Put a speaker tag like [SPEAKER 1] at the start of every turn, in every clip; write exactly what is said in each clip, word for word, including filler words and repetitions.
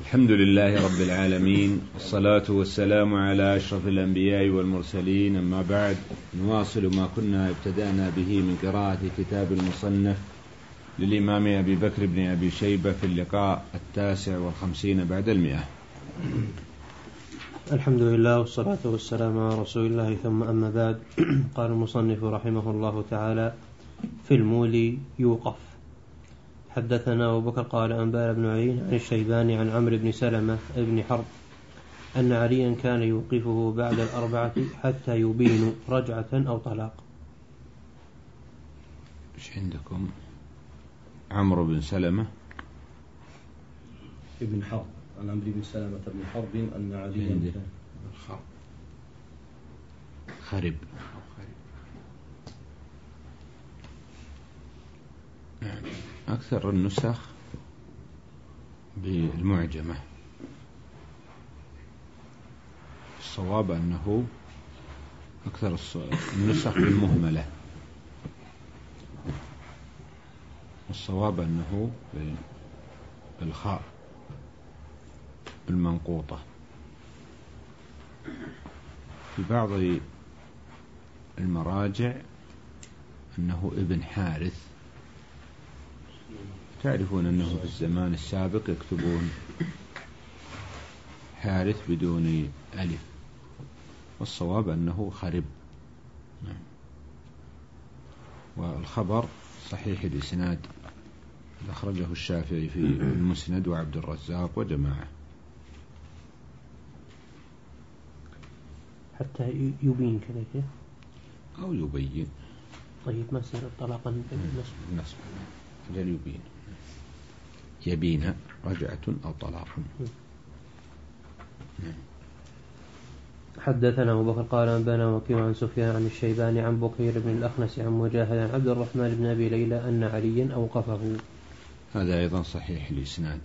[SPEAKER 1] الحمد لله رب العالمين، والصلاة والسلام على أشرف الأنبياء والمرسلين، أما بعد، نواصل ما كنا ابتدأنا به من قراءة كتاب المصنف للإمام أبي بكر بن أبي شيبة في اللقاء التاسع والخمسين بعد المئة.
[SPEAKER 2] الحمد لله والصلاة والسلام على رسول الله، ثم أما بعد. قال المصنف رحمه الله تعالى: في المولي يوقف. حدثنا أبو بكر قال أنبانا بن عين عن الشيباني عن عمرو بن سلمة بن حرب أن عليا كان يوقفه بعد الأربعة حتى يبين رجعة أو طلاق.
[SPEAKER 1] إيش عندكم؟ عمرو بن سلمة
[SPEAKER 3] ابن حرب عن عمرو بن سلمة بن حرب أن عليا
[SPEAKER 1] خرب خرب يعني أكثر النسخ بالمعجمة، الصواب أنه أكثر النسخ بالمهملة، والصواب أنه بالخاء المنقوطة. في بعض المراجع أنه ابن حارث، تعرفون أنه في الزمان السابق يكتبون حارث بدون ألف، والصواب أنه خرب. والخبر صحيح الإسناد، أخرجه الشافعي في المسند وعبد الرزاق وجماعة.
[SPEAKER 2] حتى يبين كذا
[SPEAKER 1] أو يبين.
[SPEAKER 2] طيب ما سير طلاقا بالنسبة
[SPEAKER 1] بالنسبة أجل يبين، يبين رجعة أو طلاق.
[SPEAKER 2] حدثنا أبو بكر قال أنبانا وكيع عن سفيان عن الشيباني عن بكير بن الأخنس عن مجاهد عن عبد الرحمن بن أبي ليلى أن عليا أوقفه.
[SPEAKER 1] هذا أيضا صحيح الإسناد.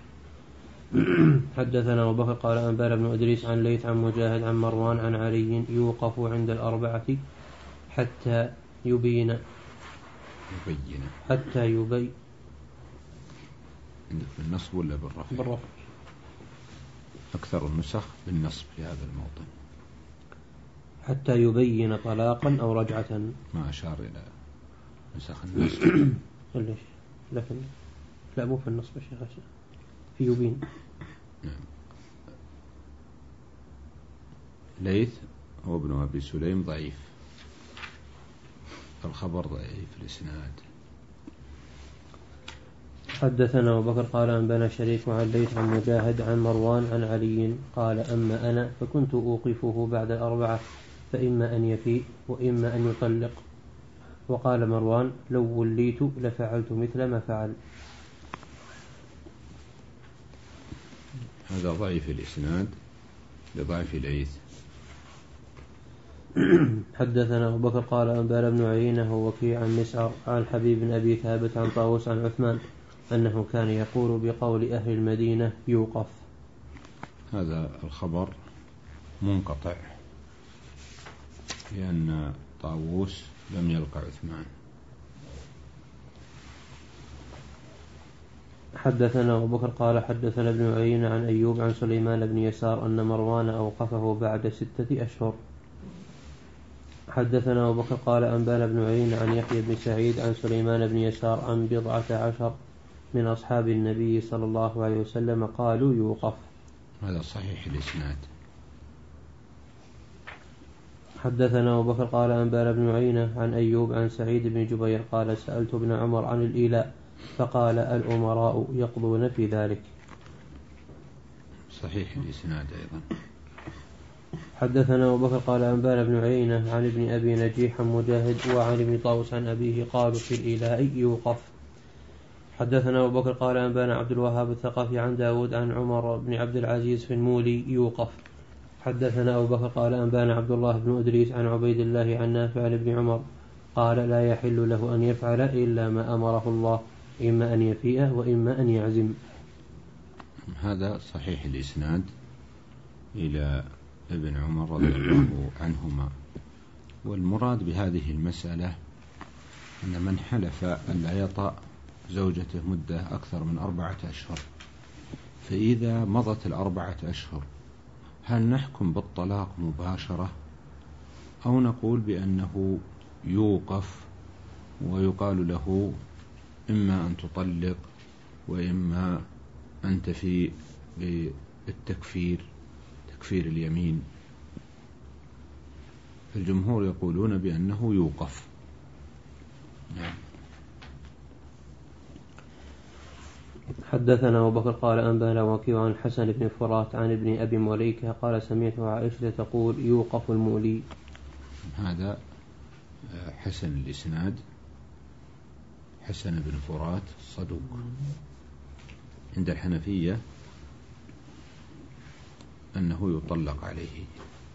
[SPEAKER 2] حدثنا أبو بكر قال أنبانا بن إدريس عن ليث عن مجاهد عن مروان عن علي يوقف عند الأربعة حتى يبين
[SPEAKER 1] يبين
[SPEAKER 2] حتى يبين
[SPEAKER 1] عندك بالنصب ولا بالرفع؟
[SPEAKER 2] بالرفع.
[SPEAKER 1] أكثر النسخ بالنصب في هذا الموطن.
[SPEAKER 2] حتى يبين طلاقا أو رجعة.
[SPEAKER 1] ما أشار إلى نسخ النصب.
[SPEAKER 2] ليش؟ لكن لا، مو في النصب يا شيخ، في يبين.
[SPEAKER 1] نعم. ليث هو ابن أبي سليم ضعيف، الخبر ضعيف الإسناد.
[SPEAKER 2] حدثنا أبو بكر قال أنبانا شريك عن ليث عن مجاهد عن مروان عن علي قال أما أنا فكنت أوقفه بعد الأربعة، فإما أن يفيء وإما أن يطلق. وقال مروان لو وليت لفعلت مثل ما فعل.
[SPEAKER 1] هذا ضعيف الإسناد لضعف ليث.
[SPEAKER 2] حدثنا أبو بكر قال أنبانا بن عيينة وكيع عن مسعر عن حبيب بن أبي ثابت عن طاووس عن عثمان أنه كان يقول بقول أهل المدينة يوقف.
[SPEAKER 1] هذا الخبر منقطع لأن طاووس لم يلقى عثمان.
[SPEAKER 2] حدثنا أبو بكر قال حدثنا ابن عيينة عن أيوب عن سليمان بن يسار أن مروان أوقفه بعد ستة أشهر. حدثنا أبو بكر قال أنبانا بن عيينة عن يحيى بن سعيد عن سليمان بن يسار عن بضعة عشر من أصحاب النبي صلى الله عليه وسلم قالوا يوقف.
[SPEAKER 1] هذا صحيح الإسناد.
[SPEAKER 2] حدثنا أبو بكر قال أنبانا بن عيينة عن أيوب عن سعيد بن جبير قال سألت ابن عمر عن الإيلاء فقال الأمراء يقضون في ذلك.
[SPEAKER 1] صحيح الإسناد أيضا.
[SPEAKER 2] حدثنا أبو بكر قال أنبانا بن عيينة عن ابن أبي نجيح عن مجاهد وعن ابن طاووس عن أبيه قالوا في الإيلاء يوقف. حدثنا أبو بكر قال أنبانا عبد الوهاب الثقفي عن داود عن عمر بن عبد العزيز في المولي يوقف. حدثنا أبو بكر قال أنبانا عبد الله بن إدريس عن عبيد الله عن نافع عن ابن عمر قال لا يحل له أن يفعل إلا ما أمره الله، إما أن يفيء وإما أن يعزم.
[SPEAKER 1] هذا صحيح الإسناد إلى ابن عمر رضي الله عنهما. والمراد بهذه المسألة أن من حلف أن لا يطأ زوجته مدة أكثر من أربعة أشهر فإذا مضت الأربعة أشهر هل نحكم بالطلاق مباشرة أو نقول بأنه يوقف ويقال له إما أن تطلق وإما أن تفي بالتكفير تكفير اليمين؟ الجمهور يقولون بأنه يوقف. نعم.
[SPEAKER 2] حدثنا أبو بكر قال أنبانا وكيع عن حسن بن فرات عن ابن أبي مليكة قال سمعت عائشة تقول يوقف المولي.
[SPEAKER 1] هذا حسن الإسناد، حسن بن فرات صدوق. عند الحنفية أنه يطلق عليه،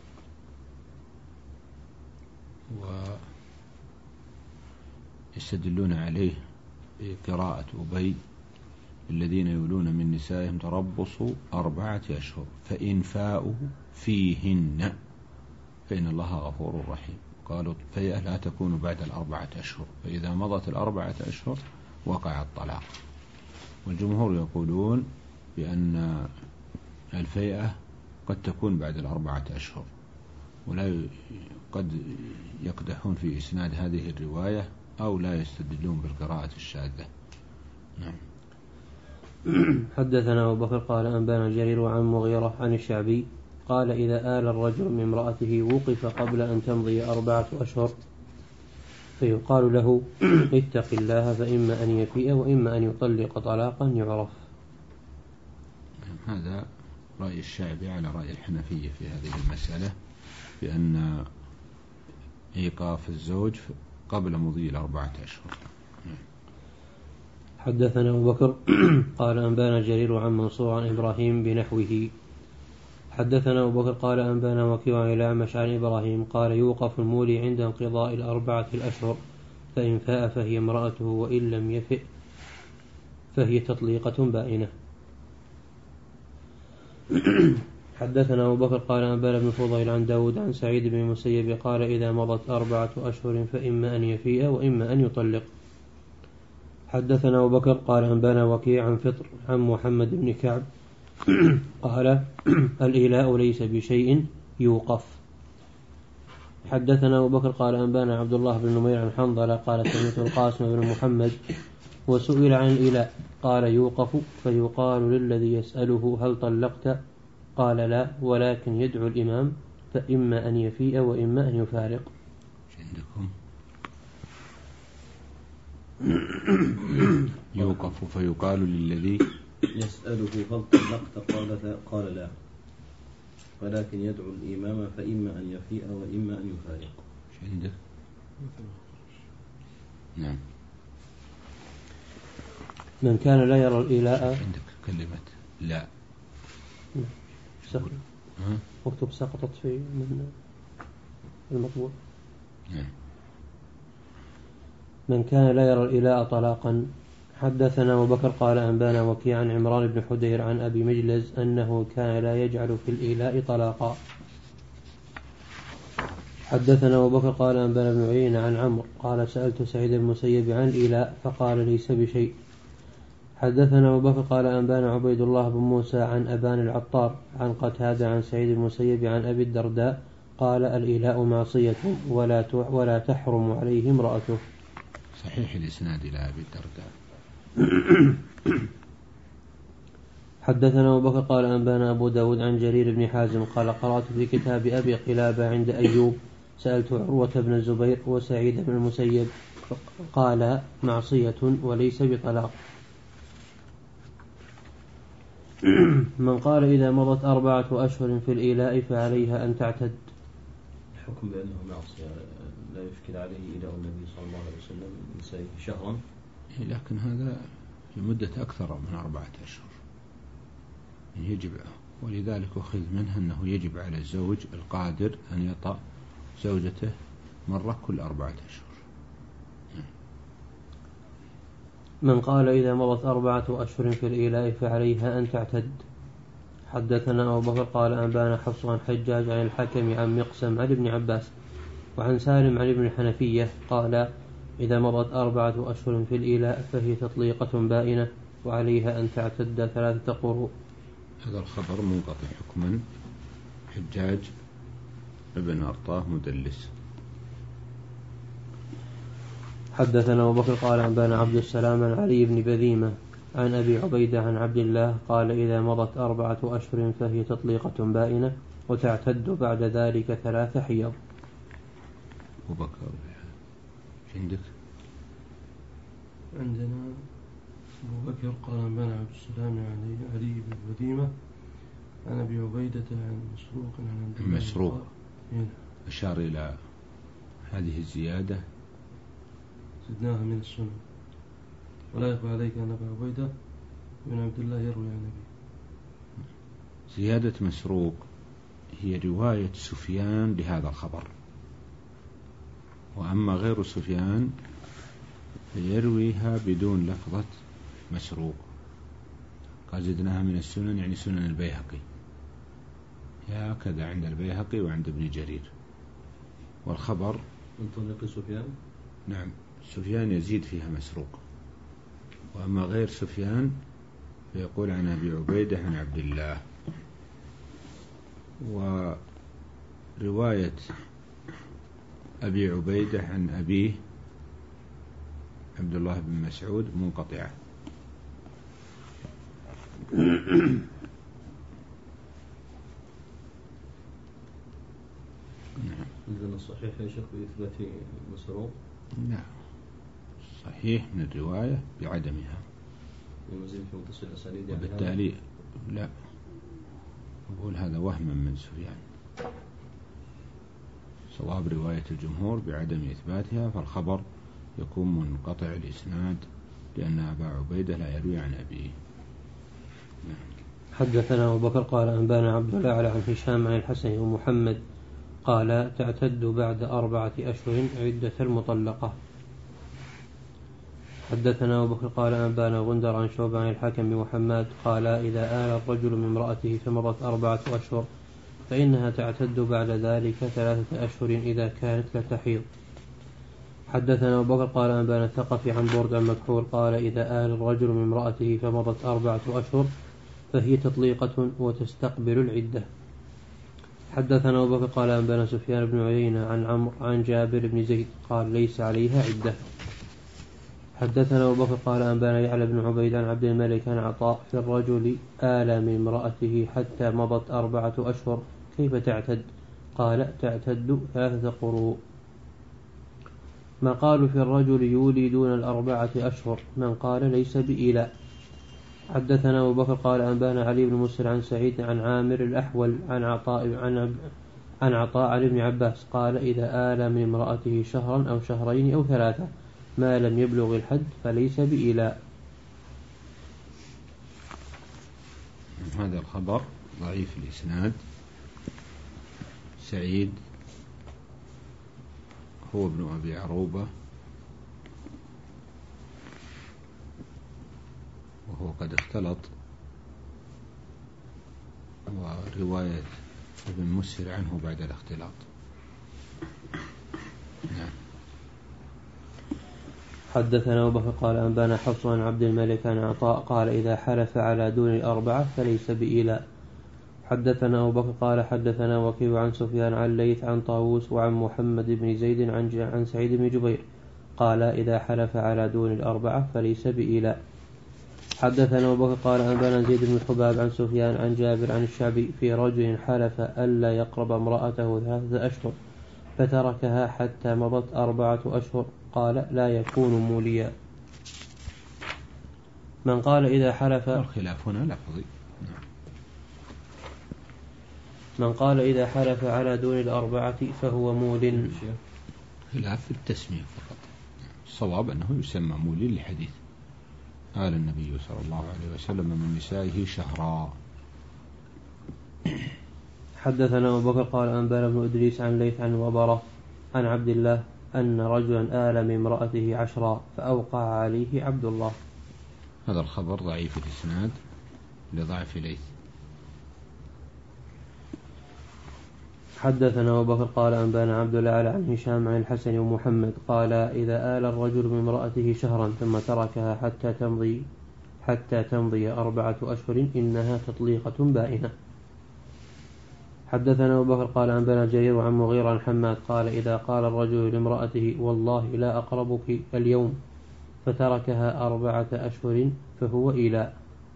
[SPEAKER 1] ويستدلون عليه بقراءة أبي الذين يولون من نسائهم تربص أربعة أشهر فإن فاءوا فيهن فإن الله غفور رحيم. قالوا فيئة لا تكون بعد الأربعة أشهر، فإذا مضت الأربعة أشهر وقع الطلاق. والجمهور يقولون بأن الفيئة قد تكون بعد الأربعة أشهر، ولا قد يقدحون في إسناد هذه الرواية أو لا يستدلون بالقراءة الشاذة. نعم.
[SPEAKER 2] حدثنا أبو بكر قال أنبانا جرير عن مغيرة عن الشعبي قال إذا آل الرجل من امرأته وقف قبل أن تمضي أربعة أشهر فيقال له اتق الله فإما أن يفيء وإما أن يطلق طلاقا يعرف.
[SPEAKER 1] هذا رأي الشعبي على رأي الحنفية في هذه المسألة، بأن إيقاف الزوج قبل مضي الأربعة أشهر.
[SPEAKER 2] حدثنا أبو بكر قال أنبانا جرير عن منصور عن إبراهيم بنحوه. حدثنا أبو بكر قال أنبانا وكيع عن الأعمش عن إبراهيم قال يوقف المولي عند انقضاء الأربعة الأشهر فإن فاء فهي امرأته وإن لم يفئ فهي تطليقة بائنة. حدثنا أبو بكر قال أنبانا بن فضيل عن داود عن سعيد بن المسيب قال إذا مضت أربعة أشهر فإما أن يفيء وإما أن يطلق. حدثنا أبو بكر قال أنبانا وكيع عن فطر عن محمد بن كعب قال الإيلاء ليس بشيء يوقف. حدثنا أبو بكر قال أنبانا عبد الله بن نمير عن حنظلة قال سمعت القاسم بن محمد وسئل عن الإيلاء قال يوقف فيقال للذي يسأله هل طلقت؟ قال لا ولكن يدعو الإمام فإما أن يفيء وإما أن يفارق.
[SPEAKER 1] يوقف فيقال للذي
[SPEAKER 3] يسأله هل طلقت؟ قال قال لا ولكن يدعو الإمام فإما أن يفيء وإما أن يفارق.
[SPEAKER 1] ايش عندك؟ نعم.
[SPEAKER 2] من كان لا يرى الإيلاء
[SPEAKER 1] عندك كلمة لا
[SPEAKER 2] سقط مكتوب سقطت في من المطبوع.
[SPEAKER 1] نعم.
[SPEAKER 2] من كان لا يرى الإيلاء طلاقا. حدثنا أبو بكر قال أنبانا وكيع عن عمران بن حدير عن أبي مجلز أنه كان لا يجعل في الإيلاء طلاقا. حدثنا أبو بكر قال أنبانا بن عيينة عن عمرو قال سألت سعيد بن المسيب عن الإيلاء فقال ليس بشيء. حدثنا أبو بكر قال أنبانا عبيد الله بن موسى عن أبان العطار عن قتادة عن سعيد بن المسيب عن أبي الدرداء قال الإيلاء معصية ولا ولا تحرم عليه امرأته.
[SPEAKER 1] صحيح الإسناد إلى أبي الدرداء.
[SPEAKER 2] حدثنا أبو بكر قال أنبانا أبو داود عن جرير بن حازم قال قرأت في كتاب أبي قلابة عند أيوب سألت عروة بن الزبير وسعيد بن المسيب قال معصية وليس بطلاق. من قال إذا مضت أربعة أشهر في الإيلاء فعليها أن تعتد.
[SPEAKER 3] الحكم بأنه معصية لا يشكل عليه إيلاء النبي صلى الله عليه وسلم نسائه شهرا،
[SPEAKER 1] لكن هذا لمدة أكثر من أربعة أشهر يجب، ولذلك أخذ منها أنه يجب على الزوج القادر أن يطأ زوجته مرة كل أربعة أشهر.
[SPEAKER 2] من قال إذا مضت أربعة أشهر في الإيلاء فعليها أن تعتد. حدثنا أبو بكر قال أنبانا حفص عن حجاج عن الحكم عن مقسم عن ابن عباس وعن سالم عن ابن الحنفية قال إذا مضت أربعة أشهر في الإيلاء فهي تطليقة بائنة وعليها أن تعتد ثلاثة قروء
[SPEAKER 1] هذا الخبر منقطع حكما. حجاج ابن أرطاه مدلس.
[SPEAKER 2] حدثنا أبو بكر قال أنبانا عبد السلام عن علي بن بذيمة عن أبي عبيدة عن عبد الله قال إذا مضت أربعة أشهر فهي تطليقة بائنة وتعتد بعد ذلك ثلاث حيض.
[SPEAKER 1] أبو بكر عندك؟
[SPEAKER 4] عندنا أبو بكر قال أنبانا عبد السلام عن علي بن بذيمة عن أبي عبيدة عن مسروق عن عبد الله.
[SPEAKER 1] مسروق أشار إلى هذه الزيادة
[SPEAKER 4] زدناها من السنة. ولا يخفى عليك أن أبا عبيدة بن عبد الله يروي عن أبيه.
[SPEAKER 1] زيادة مسروق هي رواية سفيان لهذا الخبر، وأما غير سفيان فيرويها بدون لفظة مسروق. قال زدناها من السنن يعني سنن البيهقي، هكذا عند البيهقي وعند ابن جرير. والخبر
[SPEAKER 3] من طريق سفيان.
[SPEAKER 1] نعم، سفيان يزيد فيها مسروق. وأما غير سفيان فيقول عن أبي عبيدة عن عبد الله. ورواية أبي عبيدة عن أبيه عبد الله بن مسعود منقطعة.
[SPEAKER 3] إذن الصحيح يا شيخ بإثبات مسروق؟
[SPEAKER 1] لا، صحيح من الرواية بعدمها.
[SPEAKER 3] ومزيد في متصل أسانيد يعني.
[SPEAKER 1] وبالتالي لا أقول هذا وهما من سفيان. صواب رواية الجمهور بعدم إثباتها، فالخبر يكون منقطع الإسناد لأن أبا عبيدة لا يروي عن أبيه.
[SPEAKER 2] حدثنا أبو بكر قال أنبانا عبد الأعلى عن هشام عن الحسن ومحمد قال تعتد بعد أربعة أشهر عدة المطلقة. حدثنا أبو بكر قال أنبانا غندر عن شعبة عن الحكم وحماد قال إذا آل الرجل من امرأته فمضت أربعة أشهر فإنها تعتد بعد ذلك ثلاثة أشهر إذا كانت لتحيض. حدثنا أبو بكر قال أنبانا الثقفي عن برد عن مكحول قال إذا آل الرجل من امرأته فمضت أربعة أشهر فهي تطليقة وتستقبل العدة. حدثنا أبو بكر قال أنبانا سفيان بن عيينة عن عمرو عن جابر بن زيد قال ليس عليها عدة. حدثنا أبو بكر قال أنبانا يعلى بن عبيد عن عبد الملك عن عطاء في الرجل آل من امرأته حتى مضت أربعة أشهر كيف تعتد؟ قال تعتد ثلاثة قروء. ما قالوا في الرجل يولي دون الأربعة أشهر من قال ليس بإيلاء. حدثنا أبو بكر قال أنبانا علي بن مسر عن سعيد عن عامر الأحول عن عطاء عن, عن عطاء عن ابن عباس قال إذا آل من امرأته شهرا أو شهرين أو ثلاثة ما لم يبلغ الحد فليس بإيلاء.
[SPEAKER 1] هذا الخبر ضعيف الإسناد. سعيد هو ابن أبي عروبة وهو قد اختلط، ورواية ابن مسهر عنه بعد الاختلاط. نعم.
[SPEAKER 2] حدثنا أبو بكر قال أنبانا حفص عن عبد الملك عن عطاء قال إذا حلف على دون الأربعة فليس بإيلاء. حدثنا أبو بكر قال حدثنا وكيع عن سفيان عن ليث عن طاووس وعن محمد بن زيد عن عن سعيد بن جبير قال إذا حلف على دون الأربعة فليس بإيلاء. حدثنا أبو بكر قال أنبانا زيد بن الحباب عن سفيان عن جابر عن الشعبي في رجل حلف ألا يقرب امرأته ثلاثة أشهر فتركها حتى مضت أربعة أشهر قال لا يكون موليا. من قال إذا حلف
[SPEAKER 1] الخلاف هنا لفظي.
[SPEAKER 2] من قال إذا حلف على دون الأربعة فهو مول.
[SPEAKER 1] خلاف في التسمية فقط. الصواب أنه يسمى مول لحديث قال النبي صلى الله عليه وسلم من نسائه شهرا.
[SPEAKER 2] حدثنا أبو بكر قال أنبانا بن إدريس عن ليث عن وبرة عن عبد الله أن رجلا آل من امرأته عشرا فأوقع عليه عبد الله.
[SPEAKER 1] هذا الخبر ضعيف الإسناد لضعف ليث.
[SPEAKER 2] حدثنا أبو بكر قال أنبانا عبد الأعلى عن هشام عن الحسن ومحمد قال إذا آل الرجل من امرأته شهرا ثم تركها حتى تمضي حتى تمضي أربعة أشهر إنها تطليقة بائنة. حدثنا أبو بكر قال أنبأنا جرير عن مغيرة عن حماد قال إذا قال الرجل لامرأته والله لا أقربك اليوم فتركها أربعة أشهر فهو إيلاء.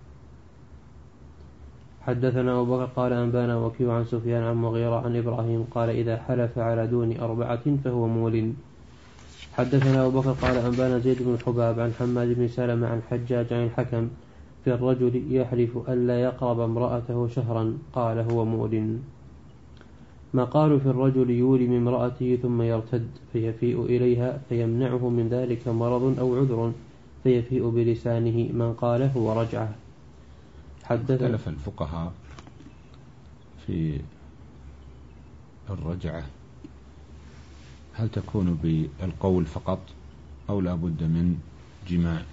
[SPEAKER 2] حدثنا أبو بكر قال أنبأنا وكيع عن سفيان عن مغيرة عن إبراهيم قال إذا حلف على دون أربعة فهو مول. حدثنا أبو بكر قال أنبأنا زيد بن حباب عن حماد بن سلمة عن حجاج عن الحكم في الرجل يحلف ألا يقرب امرأته شهرا قال هو مول. ما قالوا في الرجل يولم امرأته ثم يرتد فيفيء إليها فيمنعه من ذلك مرض أو عذر فيفيء بلسانه من قال هو رجعه.
[SPEAKER 1] اختلف الفقهاء في الرجعة هل تكون بالقول فقط أو لا بد من جماع.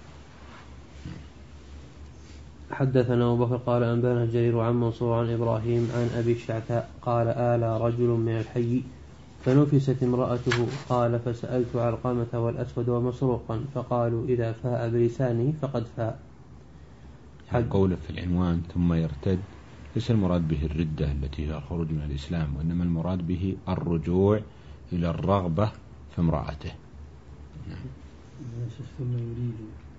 [SPEAKER 2] حدثنا أبو بكر قال أنبأنا جرير عن منصور عن إبراهيم عن أبي الشعثاء قال آلى رجل من الحي فنفست امرأته قال فسألت علقمة والأسود ومسروقا فقالوا إذا فاء بلسانه فقد فاء.
[SPEAKER 1] القول في العنوان ثم يرتد ليس المراد به الردة التي هي الخروج من الإسلام، وإنما المراد به الرجوع إلى الرغبة في امرأته.
[SPEAKER 3] ثم يريد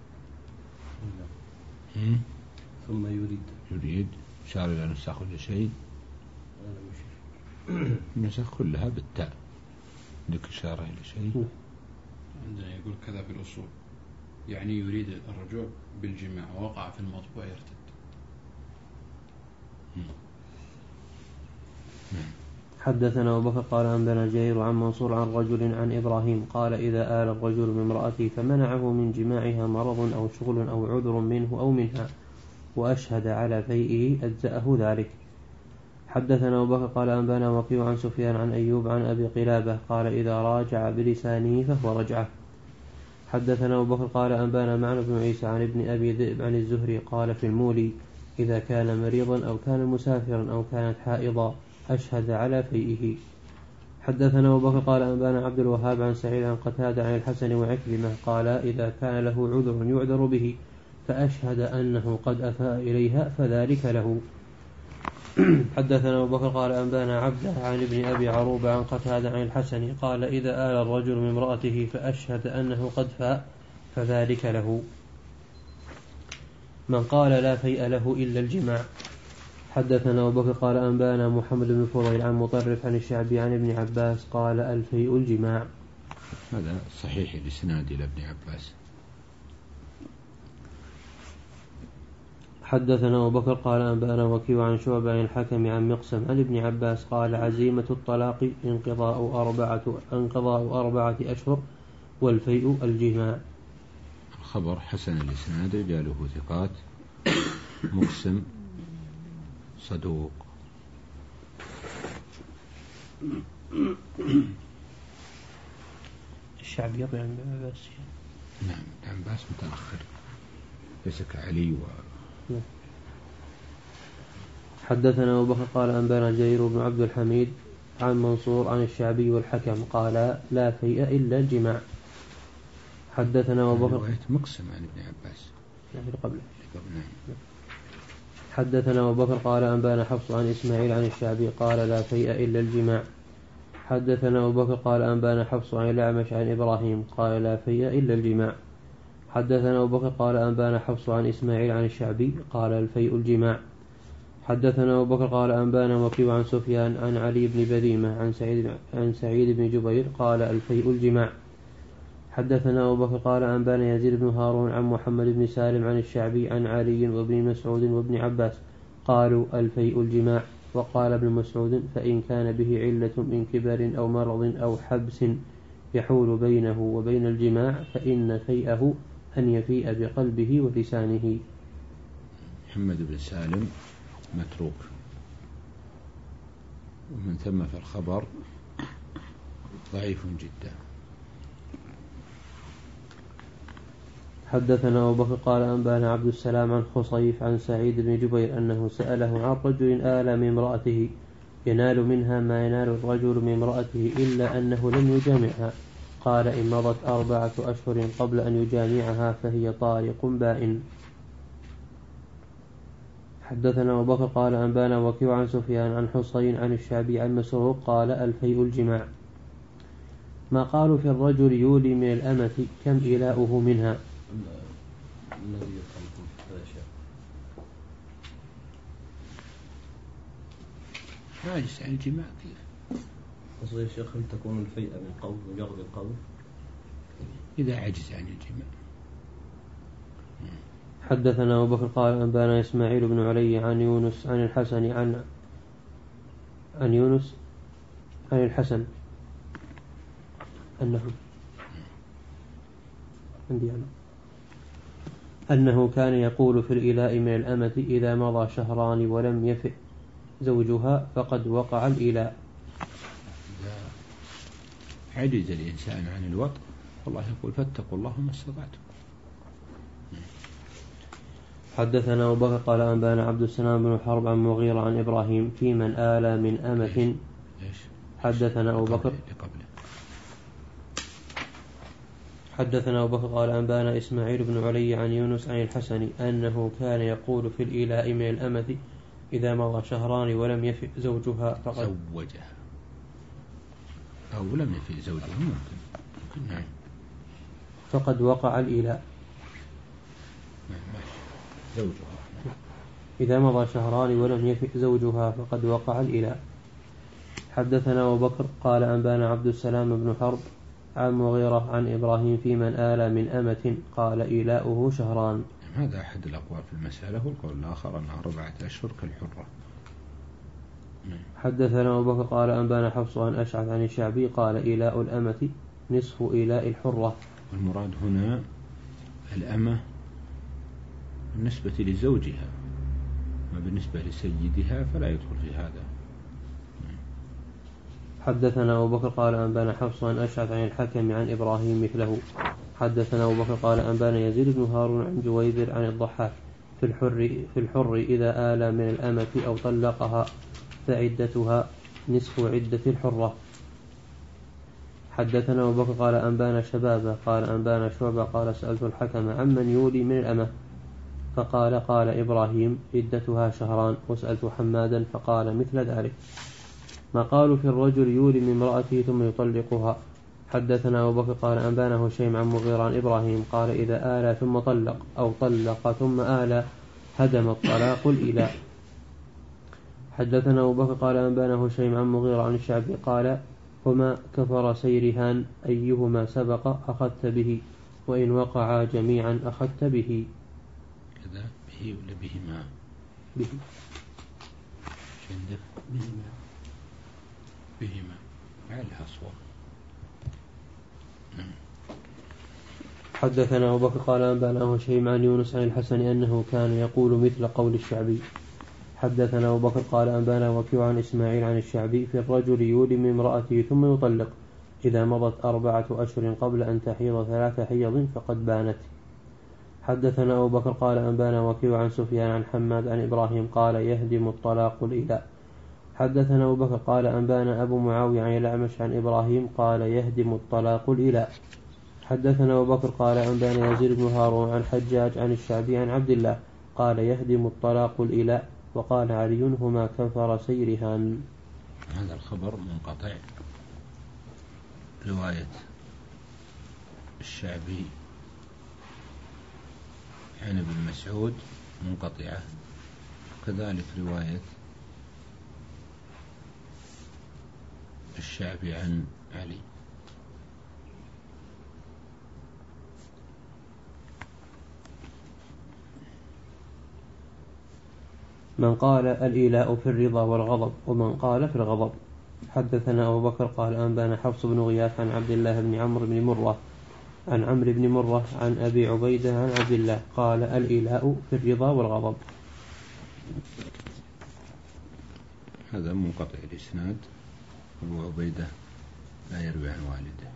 [SPEAKER 3] ثم يريد
[SPEAKER 1] يريد شار إلى نسخ كل شيء النسخ كلها بالتاء لك إشارة إلى شيء.
[SPEAKER 5] عندنا يقول كذا في الأصول يعني يريد الرجوع بالجماع ووقع في المطبوع يرتد.
[SPEAKER 2] حدثنا أبو بكر قال أنبأنا جرير عن منصور عن رجل عن إبراهيم قال إذا آل الرجل من امرأته فمنعه من جماعها مرض أو شغل أو عذر منه أو منها وأشهد على فيئه أجزأه ذلك. حدثنا أبو بكر قال أنبأنا وكيع عن سفيان عن أيوب عن أبي قلابة قال إذا راجع بلسانه فهو رجعه. حدثنا أبو بكر قال أنبأنا معن بن عيسى عن ابن أبي ذئب عن الزهري قال في المولي إذا كان مريضا أو كان مسافرا أو كانت حائضا أشهد على فيئه. حدثنا أبو بكر قال أنبأنا عبد الوهاب عن سعيد عن قتادة عن الحسن وعكرمة قال إذا كان له عذر يعذر به فأشهد أنه قد أفاء إليها فذلك له. حدثنا أبو بكر قال أنبأنا عبده عن ابن أبي عروبة عن قتادة عن الحسن قال إذا آل الرجل من امرأته فأشهد أنه قد فاء فذلك له. من قال لا فيء له إلا الجماع. حدثنا أبو بكر قال أنبأنا محمد بن فضيل عن مطرف عن الشعبي عن ابن عباس قال الفيء الجماع.
[SPEAKER 1] هذا صحيح الإسناد إلى ابن عباس.
[SPEAKER 2] حدثنا أبو بكر قال أنبأنا وكيع عن شعبة عن الحكم عن مقسم عن ابن عباس قال عزيمة الطلاق انقضاء أربعة انقضاء أربعة أشهر والفيء الجماع.
[SPEAKER 1] الخبر حسن الإسناد رجاله ثقات مقسم صدوق.
[SPEAKER 2] الشعبي يروي عن ابن عباس.
[SPEAKER 1] نعم ابن عباس متأخر ليس كعلي و
[SPEAKER 2] حدثنا أبو بكر قال أنبأنا جرير بن عبد الحميد عن منصور عن الشعبي والحكم قال لا فيء إلا الجماع. حدثنا أبو بكر
[SPEAKER 1] مقسم عن ابن عباس
[SPEAKER 2] يعني قبل.
[SPEAKER 1] نعم.
[SPEAKER 2] حدثنا أبو بكر قال أنبأنا حفص عن إسماعيل عن الشعبي قال لا فيء إلا الجماع. حدثنا أبو بكر قال أنبأنا حفص عن الأعمش عن إبراهيم قال لا فيء إلا الجماع. حدثنا أبو بكر قال أنبأنا حفص عن إسماعيل عن الشعبي قال الفيء الجماع. حدثنا أبو بكر قال أنبأنا وكيع عن سفيان عن علي بن بذيمة عن سعيد عن سعيد بن جبير قال الفيء الجماع. حدثنا أبو بكر قال أنبأنا يزيد بن هارون عن محمد بن سالم عن الشعبي عن علي وابن مسعود وابن عباس قالوا الفيء الجماع. وقال ابن مسعود فإن كان به علة من كبر أو مرض أو حبس يحول بينه وبين الجماع فإن فيئه أن يفيء بقلبه ولسانه.
[SPEAKER 1] محمد بن سالم متروك ومن ثم في الخبر ضعيف جدا.
[SPEAKER 2] حدثنا أبو بكر قال أنبأنا عبد السلام عن خصيف عن سعيد بن جبير أنه سأله عن رجل آل من امرأته ينال منها ما ينال الرجل من امرأته إلا أنه لم يجامعها قال إن مضت أربعة أشهر قبل أن يجامعها فهي طارق بائن. حدثنا أبو بكر قال أنبانا وكيع عن سفيان عن حصين عن الشعبي عن مسروق قال الفيء الجماع. ما قالوا في الرجل يولي من الأمة كم إلاؤه منها؟
[SPEAKER 3] الذي يفعلكم هذا شيء
[SPEAKER 1] عاجز عن الجماع كيف؟
[SPEAKER 3] أصل يا شيخ هل تكون الفيء من قول مجرد القول؟
[SPEAKER 1] إذا عجز عن الجماع.
[SPEAKER 2] حدثنا أبو بكر قال أنبانا إسماعيل بن علي عن يونس عن الحسن عن عن يونس عن الحسن أنه عندي أنا أنه كان يقول في الإلاء من الأمة إذا مضى شهران ولم يفئ زوجها فقد وقع الإلاء.
[SPEAKER 1] إذا عجز الإنسان عن الوطء والله يقول فاتقوا الله ما استطعتم.
[SPEAKER 2] حدثنا أبو بكر قال أنبانا عبد السلام بن حرب عن مغيرة عن إبراهيم في من آلى من أمة. حدثنا أبو بكر حدثنا أبو بكر قال أنبانا إسماعيل بن علي عن يونس عن الحسن أنه كان يقول في الإلاء من الأمة إذا مضى شهران ولم يفئ زوجها فقد
[SPEAKER 1] زوجها أو لم يفئ زوجها ممكن نعم
[SPEAKER 2] فقد وقع الإلاء.
[SPEAKER 1] زوجها
[SPEAKER 2] إذا مضى شهران ولم يفئ زوجها فقد وقع الإلاء. حدثنا أبو بكر قال أنبانا عبد السلام بن حرب عن مغيرة عن إبراهيم في من آلى من أمة قال إيلاؤه شهران.
[SPEAKER 1] هذا أحد الأقوال في المسألة، والقول الآخر أنها أربعة أشهر كالحرة.
[SPEAKER 2] حدثنا أبو بكر قال أنبانا حفص عن أشعث عن الشعبي قال إيلاء الأمة نصف إيلاء الحرة.
[SPEAKER 1] والمراد هنا الأمة بالنسبة لزوجها، ما بالنسبة لسيدها فلا يدخل في هذا.
[SPEAKER 2] حدثنا أبو بكر قال أنبانا حفص عن أشعث عن الحكم عن إبراهيم مثله. حدثنا أبو بكر قال أنبانا يزيد بن هارون عن جويبر عن الضحاك في الحر, في الحر إذا آلى من الأمة أو طلقها فعدتها نصف عدة الحرة. حدثنا أبو بكر قال أنبانا شبابة قال أنبانا شعبة قال سألت الحكم عمن يولي من الأمة فقال قال إبراهيم عدتها شهران. وسألت حمادا فقال مثل ذلك. ما قالوا في الرجل يولي من امرأته ثم يطلقها. حدثنا أبو بكر قال أنبانا هشيم عن مغيرة عن إبراهيم قال إذا آلى ثم طلق أو طلق ثم آلى هدم الطلاق الإلاء. حدثنا أبو بكر قال أنبانا هشيم عن مغيرة عن الشعبي قال هما كفر سيرهان أيهما سبق أخذت به وإن وقعا جميعا أخذت به.
[SPEAKER 1] كذا به ولا بهما؟
[SPEAKER 2] به
[SPEAKER 1] بهما بهما على الأصوات.
[SPEAKER 2] حدثنا أبو بكر قال أنبانا هشيم عن يونس عن الحسن أنه كان يقول مثل قول الشعبي. حدثنا أبو بكر قال أنبانا وكيع عن إسماعيل عن الشعبي في الرجل يولي من امرأته ثم يطلق إذا مضت أربعة أشهر قبل أن تحيض ثلاث حيض فقد بانت. حدثنا أبو بكر قال أنبانا وكيع عن سفيان عن حماد عن إبراهيم قال يهدم الطلاق الإلاء. حدثنا أبو بكر قال أنبانا أبو معاوية عن الأعمش عن إبراهيم قال يهدم الطلاق الإلاء. حدثنا أبو بكر قال أنبانا يزيد بن هارون عن حجاج عن الشعبي عن عبد الله قال يهدم الطلاق الإلاء. وقال علي هما كفر سيرهان.
[SPEAKER 1] هذا الخبر منقطع. رواية الشعبي عن ابن مسعود منقطعة، كذلك رواية الشعبي عن علي.
[SPEAKER 2] من قال الإيلاء في الرضا والغضب ومن قال في الغضب. حدثنا أبو بكر قال أنبانا حفص بن غياث عن عبد الله بن عمرو بن مرة عن عمرو بن مرة عن أبي عبيدة عن عبد الله قال الإيلاء في الرضا والغضب.
[SPEAKER 1] هذا منقطع الإسناد، أبو عبيدة لا يروي عن والده.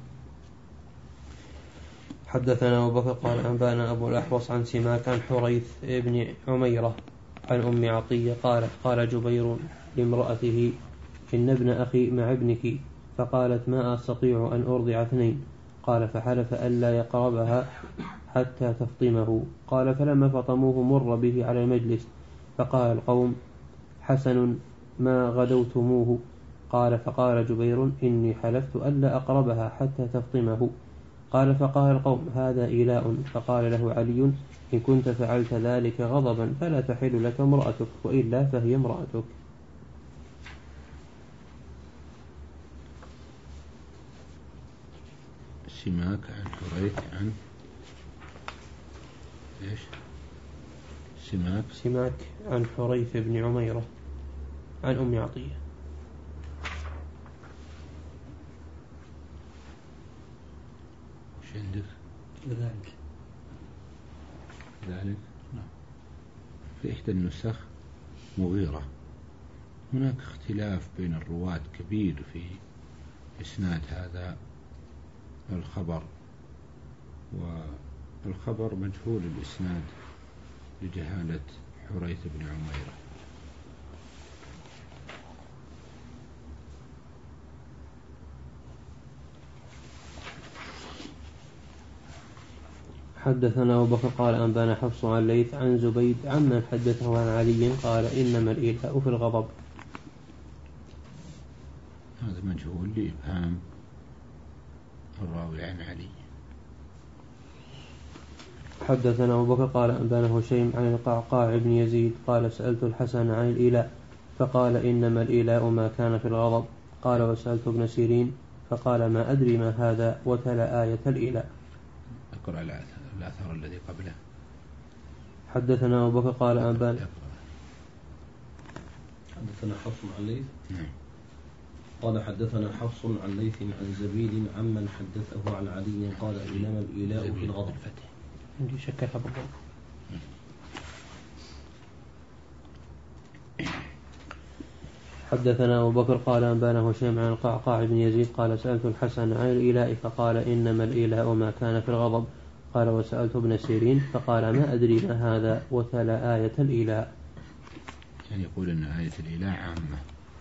[SPEAKER 2] حدثنا أبو بكر قال أنبانا أبو الأحوص عن سماك عن حريث بن عميرة عن أم عطية قالت قال جبير لامرأته إن ابن أخي مع ابنك فقالت ما أستطيع أن أرضع اثنين قال فحلف ألا يقربها حتى تفطمه. قال فلما فطموه مر به على المجلس فقال القوم حسن ما غدوتموه. قال فقال جبير إني حلفت ألا أقربها حتى تفطمه. قال فقال القوم هذا إيلاء. فقال له علي إن كنت فعلت ذلك غضبا فلا تحل لك امرأتك وإلا فهي امرأتك.
[SPEAKER 1] سماك عن حريث عن إيش؟ سماك
[SPEAKER 2] سماك عن حريث بن عميرة عن أم عطية.
[SPEAKER 1] وش عندك؟
[SPEAKER 3] كذلك
[SPEAKER 1] ذلك نعم. في إحدى النسخ مغيرة. هناك اختلاف بين الرواة كبير في إسناد هذا الخبر، والخبر مجهول الإسناد لجهالة حريث بن عميرة.
[SPEAKER 2] حدثنا أبو بكر قال أنبانا حفص عن ليث عن زبيد عمن حدثه عن علي قال إنما الإيلاء في الغضب.
[SPEAKER 1] هذا مجهول لإبهام الراوي عن علي.
[SPEAKER 2] حدثنا أبو بكر قال أنبانا هشيم عن القعقاع بن يزيد قال سألت الحسن عن الإيلاء فقال إنما الإيلاء ما كان في الغضب. قال وسألت ابن سيرين فقال ما أدري ما هذا وتلا آية الإيلاء.
[SPEAKER 1] اقرأ الأثر الذي قبله.
[SPEAKER 2] حدثنا أبو بكر قال أنبانا
[SPEAKER 3] حدثنا حفص عن ليث
[SPEAKER 1] نعم.
[SPEAKER 3] قال حدثنا حفص عن ليث عن زبيد عمن حدثه عن علي قال إنما الإيلاء في الغضب.
[SPEAKER 2] عندي شكلها بالضبط. حدثنا أبو بكر قال أنبانا هشيم عن القعقاع بن يزيد قال سألت الحسن عن الإيلاء فقال إنما الإيلاء ما كان في الغضب. قال وسألت ابن سيرين فقال ما أدري ما هذا وتلا آية الإيلاء.
[SPEAKER 1] يعني يقول أن آية الإيلاء عامة.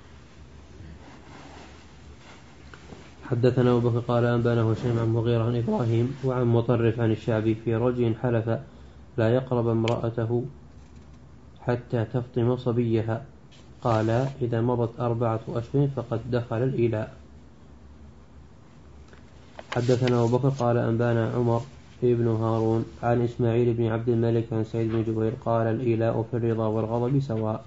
[SPEAKER 2] حدثنا أبو بكر قال أنبانا هشيم عن مغيرة عن إبراهيم وعن مطرف عن الشعبي في رجل حلف لا يقرب امرأته حتى تفطم صبيها. قال إذا مضت أربعة أشهر فقد دخل الإيلاء. حدثنا أبو بكر قال أنبانا عمر ابن هارون عن إسماعيل بن عبد الملك عن سعيد بن جبير قال الإيلاء في الرضا والغضب سواء.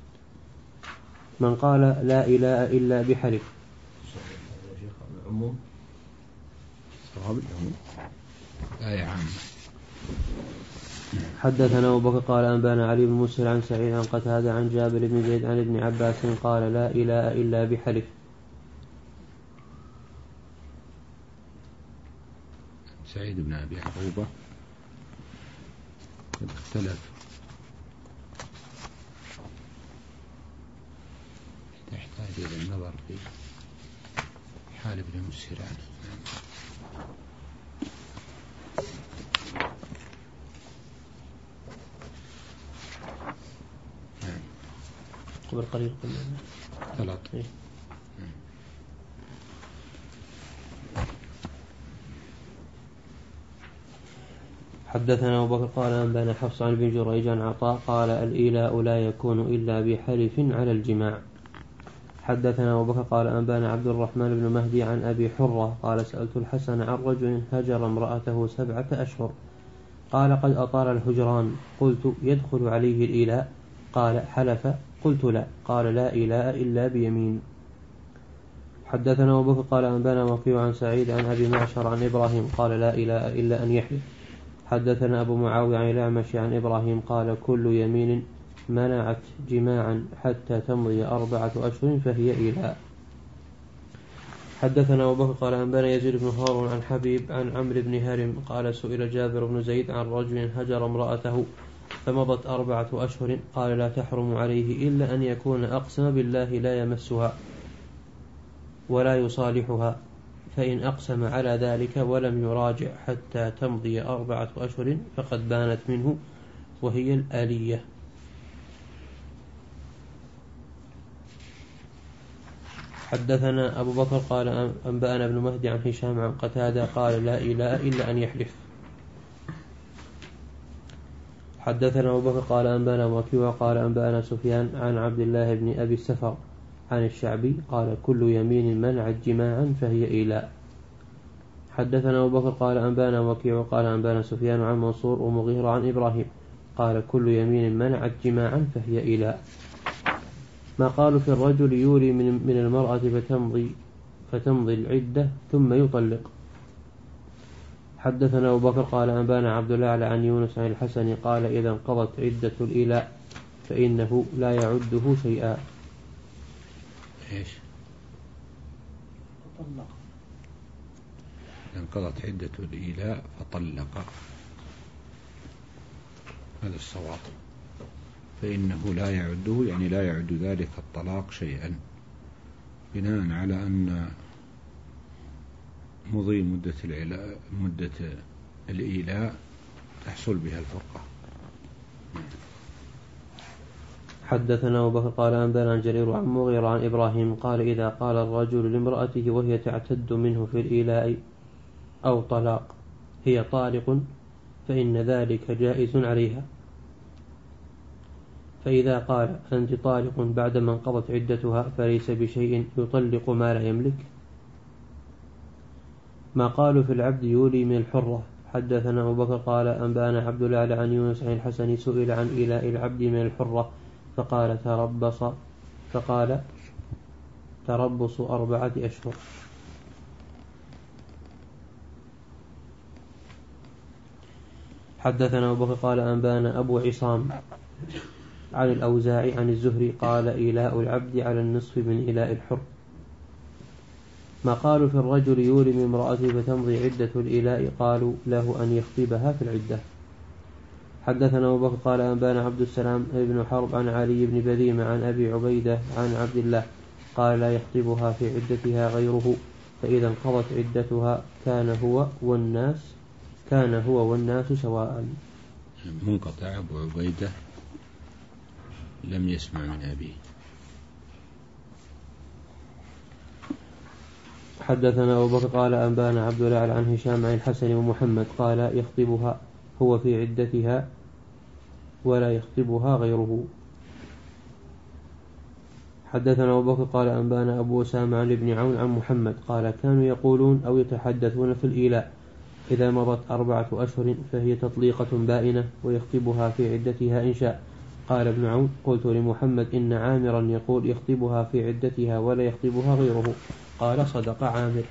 [SPEAKER 2] من قال لا إيلاء إلا بحلف.
[SPEAKER 3] العموم
[SPEAKER 1] صواب العموم آية عامة.
[SPEAKER 2] حدثنا أبو بكر قال أنبانا علي بن مسهر عن سعيد عن قتادة عن جابر بن زيد عن ابن عباس قال لا إله إلا بحلف.
[SPEAKER 1] سعيد بن أبي عروبة قد اختلف تحتاج إلى النظر في حال ابن مسهر عنه.
[SPEAKER 2] قبل قليل
[SPEAKER 1] ثلاث.
[SPEAKER 2] حدثنا أبو بكر قال أنبانا حفص عن بن جريج عن عطاء قال الإيلاء لا يكون إلا بحلف على الجماع. حدثنا أبو بكر قال أنبانا عبد الرحمن بن مهدي عن أبي حرة قال سألت الحسن عن رجل هجر امرأته سبعة أشهر قال قد أطال الهجران. قلت يدخل عليه الإيلاء؟ قال حلف. قلت لا. قال لا إيلاء إلا بيمين. حدثنا أبو بكر قال أنبانا وكيع عن سعيد عن أبي معشر عن إبراهيم قال لا إيلاء إلا أن يحلف. حدثنا أبو معاوية عن الأعمش عن إبراهيم قال كل يمين منعت جماعا حتى تمضي أربعة أشهر فهي إيلاء. حدثنا أبو بكر قال أنبانا يزيد بن هارون عن حبيب عن عمرو بن هرم قال سئل جابر بن زيد عن رجل هجر امرأته فمضت أربعة أشهر قال لا تحرم عليه إلا أن يكون أقسم بالله لا يمسها ولا يصالحها، فإن أقسم على ذلك ولم يراجع حتى تمضي أربعة أشهر فقد بانت منه وهي الآلية. حدثنا أبو بكر قال أنبأنا ابن مهدي عن هشام عن قتادة قال لا إله إلا أن يحلف. حدثنا أبو بكر قال أنبانا وكيع قال أنبانا سفيان عن عبد الله بن أبي السفر عن الشعبي قال كل يمين منعت جماعا فهي إيلاء. حدثنا أبو بكر قال أنبانا وكيع قال أنبانا سفيان عن منصور ومغيرة عن إبراهيم قال كل يمين منعت جماعا فهي إيلاء. ما قالوا في الرجل يولي من, من المرأة فتمضي, فتمضي العدة ثم يطلق. حدثنا أبو بكر قال أنبانا عبد الله عن يونس عن الحسن قال إذا انقضت عدة الإيلاء فإنه لا يعده شيئا.
[SPEAKER 1] إيش؟
[SPEAKER 6] طلق.
[SPEAKER 1] انقضت عدة الإيلاء فطلق، هذا الصواب، فإنه لا يعده يعني لا يعد ذلك الطلاق شيئا، بناء على أن مضي مدة الإيلاء مدة الإيلاء تحصل بها الفرقة.
[SPEAKER 2] حدثنا أبو بكر قال أنبانا جرير عن مغيرة عن إبراهيم قال إذا قال الرجل لامرأته وهي تعتد منه في الإيلاء أو طلاق هي طالق فإن ذلك جائز عليها، فإذا قال أنت طالق بعدما انقضت عدتها فليس بشيء يطلق ما لا يملك. ما قالوا في العبد يولي من الحرة. حدثنا أبو بكر قال أنبانا عبد الله عن يونس عن الحسن سئل عن إيلاء العبد من الحرة فقال تربص فقال تربص أربعة أشهر. حدثنا أبو بكر قال أنبانا أبو عصام عن الأوزاعي عن الزهري قال إيلاء العبد على النصف من إيلاء الحر. ما قالوا في الرجل يولي من امرأته فتمضي عدة الإيلاء قالوا له أن يخطبها في العدة. حدثنا أبو بكر قال أنبانا عبد السلام بن حرب عن علي بن بذيمة عن أبي عبيدة عن عبد الله قال لا يخطبها في عدتها غيره، فإذا انقضت عدتها كان هو والناس كان هو والناس سواء.
[SPEAKER 1] منقطع أبو عبيدة لم يسمع من أبيه.
[SPEAKER 2] حدثنا أبو بكر قال أنبانا عبد الله عن هشام عن الحسن ومحمد قال يخطبها هو في عدتها ولا يخطبها غيره. حدثنا أبو بكر قال أنبانا أبو أسامة عن ابن عون عن محمد قال كانوا يقولون أو يتحدثون في الإيلاء إذا مضت أربعة أشهر فهي تطليقة بائنة ويخطبها في عدتها إن شاء. قال ابن عون قلت لمحمد إن عامرا يقول يخطبها في عدتها ولا يخطبها غيره. قال صدق عامر.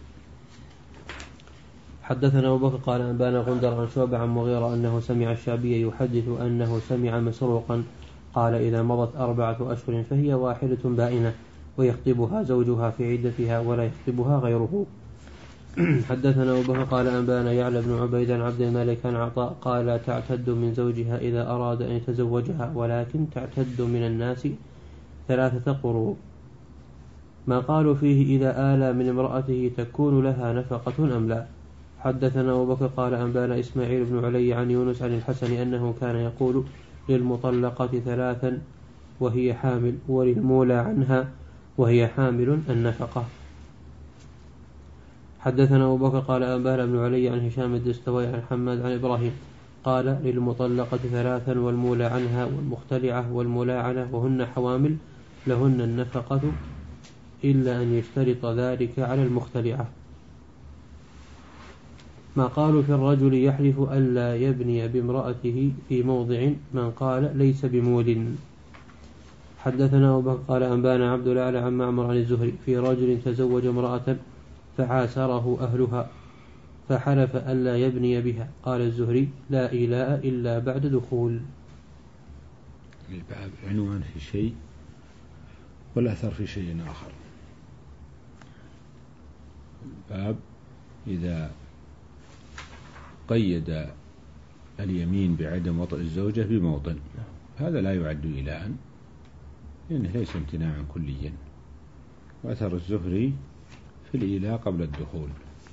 [SPEAKER 2] حدثنا أبو بكر قال أنبانا غندر عن شعبة عن مغيرة أنه سمع الشعبي يحدث أنه سمع مسروقا قال إذا مضت أربعة أشهر فهي واحدة بائنة ويخطبها زوجها في عدتها ولا يخطبها غيره. حدثنا أبو بكر قال أنبانا يعلى بن عبيد عن عبد الملك عن عطاء قال لا تعتد من زوجها إذا أراد أن يتزوجها ولكن تعتد من الناس ثلاثة قروء. ما قالوا فيه إذا آلى من امرأته تكون لها نفقة أم لا. حدثنا أبو بكر قال أنبانا إسماعيل بن علي عن يونس عن الحسن أنه كان يقول للمطلقة ثلاثا وهي حامل وللمولى عنها وهي حامل النفقة. حدثنا أبو بكر قال أنبانا بن علي عن هشام الدستوائي عن حماد عن إبراهيم قال للمطلقة ثلاثا والمولى عنها والمختلعة والملاعنة وهن حوامل لهن النفقة إلا أن يشترط ذلك على المختلعة. ما قالوا في الرجل يحلف ألا يبني بامرأته في موضع من قال ليس بمول. حدثنا أبو بكر قال أنبانا عبد الأعلى عن معمر عن الزهري في رجل تزوج امرأة فعاسره أهلها فحلف ألا يبني بها. قال الزهري لا إيلاء إلا بعد دخول.
[SPEAKER 1] الباب عنوان في شيء والأثر في شيء آخر. الباب إذا قيد اليمين بعدم وطئ الزوجة بموطن هذا لا يعد إيلاء لأنه ليس امتناعا كليا، وأثر الزهري في الإيلاء قبل الدخول.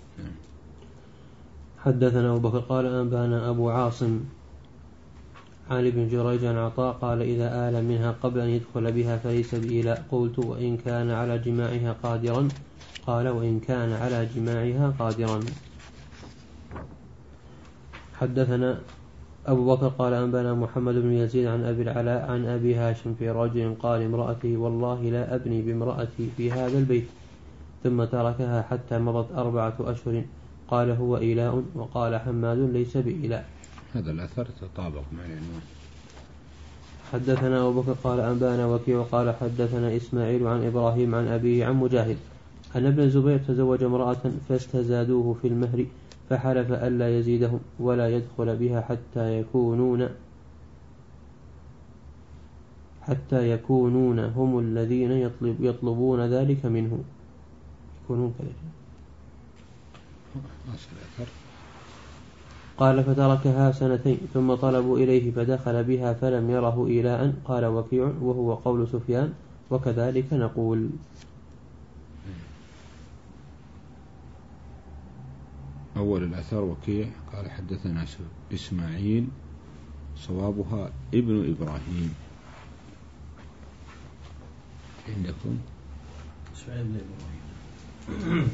[SPEAKER 2] حدثنا أبو بكر قال أنبانا أبو عاصم عن ابن جريج عن عطاء قال إذا آل منها قبل أن يدخل بها فليس بإيلاء. قلت وإن كان على جماعها قادرا. قال وإن كان على جماعها قادرا. حدثنا أبو بكر قال أنبانا محمد بن يزيد عن أبي العلاء عن أبي هاشم في رجل قال امرأته والله لا أبني بامرأتي في هذا البيت، ثم تركها حتى مضت أربعة أشهر. قال هو إيلاء. وقال حماد ليس بإيلاء.
[SPEAKER 1] هذا الأثر تطابق مع العنوان.
[SPEAKER 2] حدثنا أبو بكر قال أنبانا وكيع وقال حدثنا إسماعيل عن إبراهيم عن أبيه عن مجاهد أن ابن الزبير تزوج امرأة فاستزادوه في المهر فحلف ألا يزيدهم ولا يدخل بها حتى يكونون حتى يكونون هم الذين يطلب يطلبون ذلك منه. يكونون كذلك. قال فتركها سنتين ثم طلبوا إليه فدخل بها فلم يره إيلاء. قال وكيع وهو قول سفيان وكذلك نقول.
[SPEAKER 1] أول الأثر وكيع قال حدثنا إسماعيل صوابها ابن إبراهيم عندكم
[SPEAKER 3] إسماعيل بن إبراهيم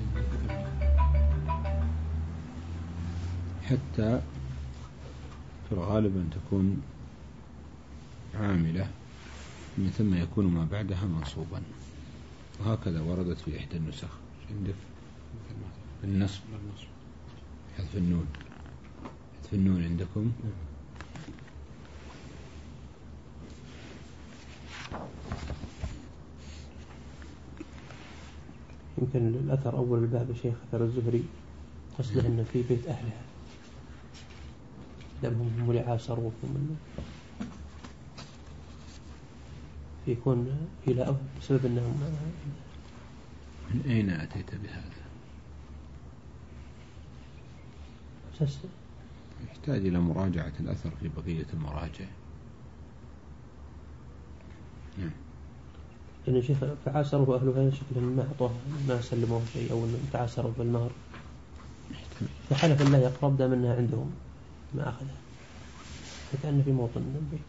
[SPEAKER 1] حتى في الغالب أن تكون عاملة من ثم يكون ما بعدها منصوبا، وهكذا وردت في إحدى النسخ. عندك النصب حذف النون حذف النون عندكم
[SPEAKER 2] يمكن الأثر أول الباب شيخ أثر الزهري قصده أن في بيت أهلها لأنهم هم لعاشروه منه فيكون إلى بسبب أنهم.
[SPEAKER 1] من أين أتيت بهذا؟ يحتاج إلى مراجعة الأثر في بقية المراجع. نعم.
[SPEAKER 2] لأن الشيخ فعاسره أهلها شكلا ما أعطوه ما سلموه شيء أو أنهم تعاسروا بالمهر فحلف الله يقرب دا منها عندهم ما أخذها فكأن في موطن من البيت.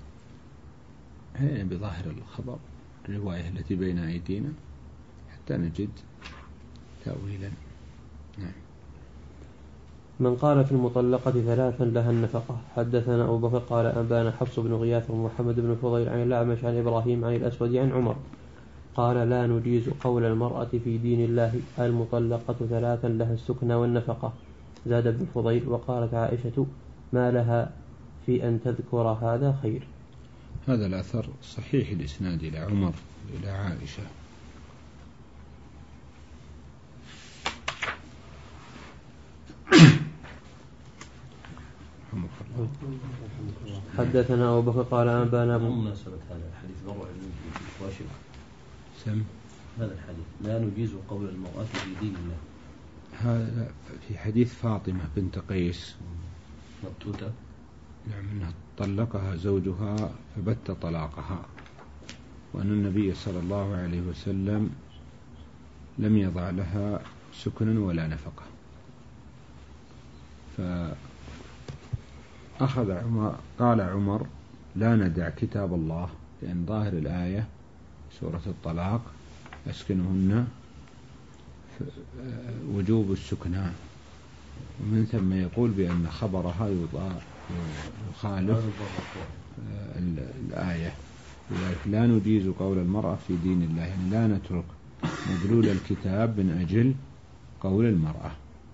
[SPEAKER 1] هي بظاهر الخبر الرواية التي بين أيدينا حتى نجد تأويلا. نعم.
[SPEAKER 2] من قال في المطلقة ثلاثا لها النفقة. حدثنا أبو بكر قال أنبانا حفص بن غياث ومحمد بن فضيل عن الأعمش عن إبراهيم عن الأسود عن عمر قال لا نجيز قول المرأة في دين الله المطلقة ثلاثا لها السكنى والنفقة. زاد ابن فضيل وقالت عائشة ما لها في أن تذكر هذا خير.
[SPEAKER 1] هذا الأثر صحيح الإسناد إلى عمر إلى عائشة.
[SPEAKER 2] حدثنا أبو بكر قال أنبانا
[SPEAKER 3] مناسبة هذا الحديث مرة واشف
[SPEAKER 1] سم
[SPEAKER 3] هذا الحديث لا نجيز قول المرأة في دين الله.
[SPEAKER 1] هذا في حديث فاطمة بنت قيس
[SPEAKER 3] مبتوتة.
[SPEAKER 1] نعم أنها طلقها زوجها فبت طلاقها وأن النبي صلى الله عليه وسلم لم يضع لها سكنا ولا نفقة. فأخذ عمر قال عمر لا ندع كتاب الله لأن ظاهر الآية سورة الطلاق أسكنهن وجوب السكنى ومن ثم يقول بأن خبرها يخالف الآية. لذلك لا نجيز قول المرأة في دين الله يعني لا نترك مدلول الكتاب من أجل قول المرأة.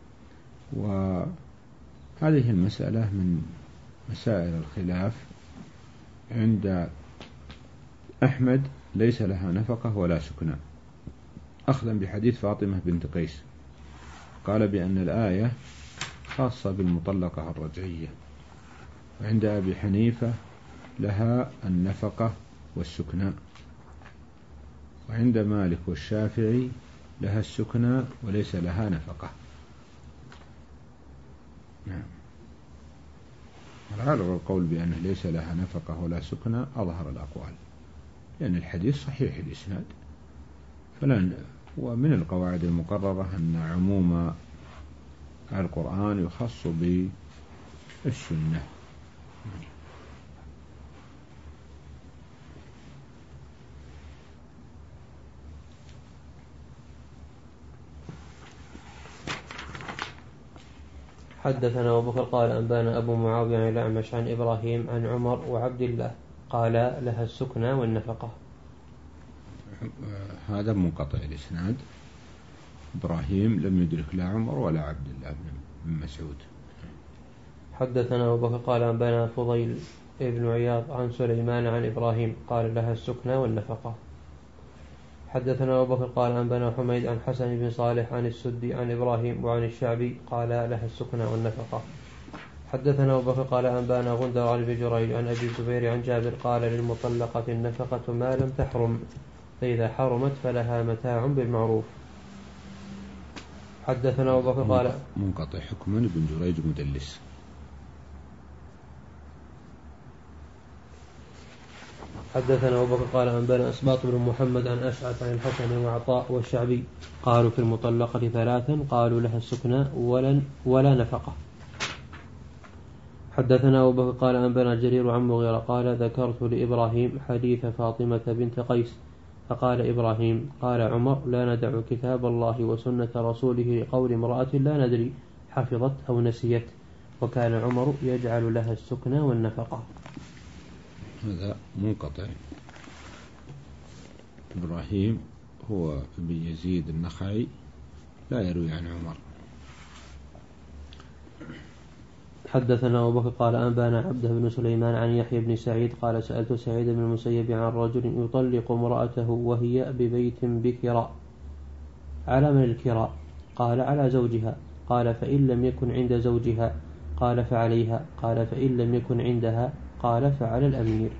[SPEAKER 1] وهذه المسألة من مسائل الخلاف عند أحمد ليس لها نفقة ولا سكنى أخذا بحديث فاطمة بنت قيس قال بأن الآية خاصة بالمطلقة الرجعية. وعند أبي حنيفة لها النفقة والسكنى. وعند مالك والشافعي لها السكنى وليس لها نفقة. نعم. ولعل القول بأنه ليس لها نفقة ولا سكنى أظهر الأقوال لأن الحديث صحيح الإسناد. فلن ومن القواعد المقررة أن عموم القرآن يخص بالسنة.
[SPEAKER 2] حدثنا أبو بكر قال أنبانا أبو معاوية عن الأعمش عن إبراهيم عن عمر وعبد الله قال لها السكنى والنفقة.
[SPEAKER 1] هذا منقطع الإسناد. إبراهيم لم يدرك لا عمر ولا عبد الله بن مسعود.
[SPEAKER 2] حدثنا أبو بكر قال أنبانا فضيل ابن عياض عن سليمان عن إبراهيم قال لها السكنى والنفقة. حدثنا أبو بكر قال أنبانا حميد عن حسن بن صالح عن السدي عن إبراهيم وعن الشعبي قال لها السكنى والنفقة. حدثنا أبو بكر قال أنبانا غندر عن ابن جريج عن أبي الزبير عن جابر قال للمطلقة النفقة ما لم تحرم فإذا حرمت فلها متاع بالمعروف. حدثنا أبو بكر قال
[SPEAKER 1] منقطع حكما ابن جريج مدلس.
[SPEAKER 2] حدثنا أبو بكر قال أنبانا أسباط بن محمد عن أشعث عن الحسن وعطاء والشعبي قالوا في المطلقة ثلاثا قالوا لها السكنى ولا, ولا نفقة. حدثنا أبو بكر قال أنبانا جرير عن مغيرة قال ذكرت لإبراهيم حديث فاطمة بنت قيس فقال إبراهيم قال عمر لا ندع كتاب الله وسنة رسوله لقول امرأة لا ندري حفظت أو نسيت وكان عمر يجعل لها السكنى والنفقة.
[SPEAKER 1] هذا منقطع. إبراهيم هو ابن يزيد النخعي لا يروي عن عمر.
[SPEAKER 2] حدثنا أبو بكر قال أنبانا عبده بن سليمان عن يحيى بن سعيد قال سألت سعيد بن المسيب عن رجل يطلق امرأته وهي ببيت بكراء على من الكراء قال على زوجها قال فإن لم يكن عند زوجها قال فعليها قال فإن لم يكن عندها قال فعلى الأمير.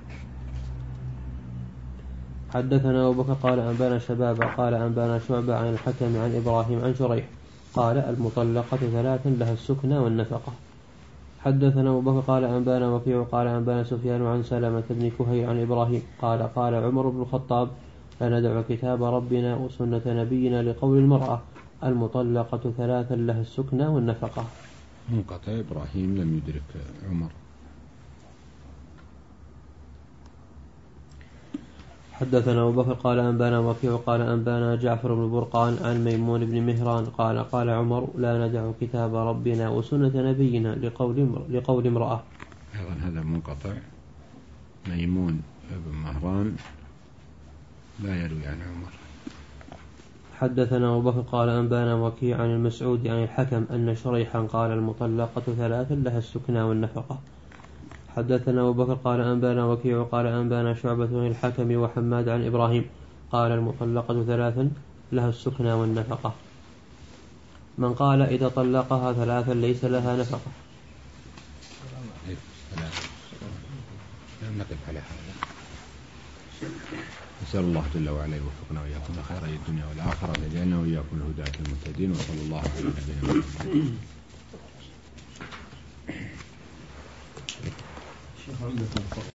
[SPEAKER 2] حدثنا أبو بكر قال أنبانا شبابا قال أنبانا شعبة عن الحكم عن إبراهيم عن شريح قال المطلقة ثلاثا لها السكنى والنفقة. حدثنا أبو بكر قال أنبانا وكيع قال أنبانا سفيان عن سلمة بن كهيل عن إبراهيم قال قال عمر بن الخطاب لا ندع كتاب ربنا وسنة نبينا لقول المرأة المطلقة ثلاثا لها السكنى والنفقة.
[SPEAKER 1] منقطع. إبراهيم لم يدرك عمر.
[SPEAKER 2] حدثنا أبو بكر قال أنبانا وكيع قال أنبانا جعفر بن برقان عن ميمون بن مهران قال قال عمر لا ندع كتاب ربنا وسنة نبينا لقول لقول امرأة.
[SPEAKER 1] أيضا هذا منقطع. ميمون بن مهران لا يروي عن عمر.
[SPEAKER 2] حدثنا أبو بكر قال أنبانا وكيع عن المسعود عن الحكم أن شريحا قال المطلقة ثلاثا لها السكنى والنفقة. حدثنا أبو بكر قال أنبانا وكيع قال أنبانا شعبة عن الحكم وحماد عن إبراهيم قال المطلقة ثلاثا لها السكنى والنفقة. من قال إذا طلقها ثلاثا ليس لها نفقة.
[SPEAKER 1] نقف على هذا. نسأل الله جل وعلا يوفقنا وإياكم لخير الدنيا والآخرة ويجعلنا وإياكم الهداة المهتدين وصلى الله على نبينا محمد.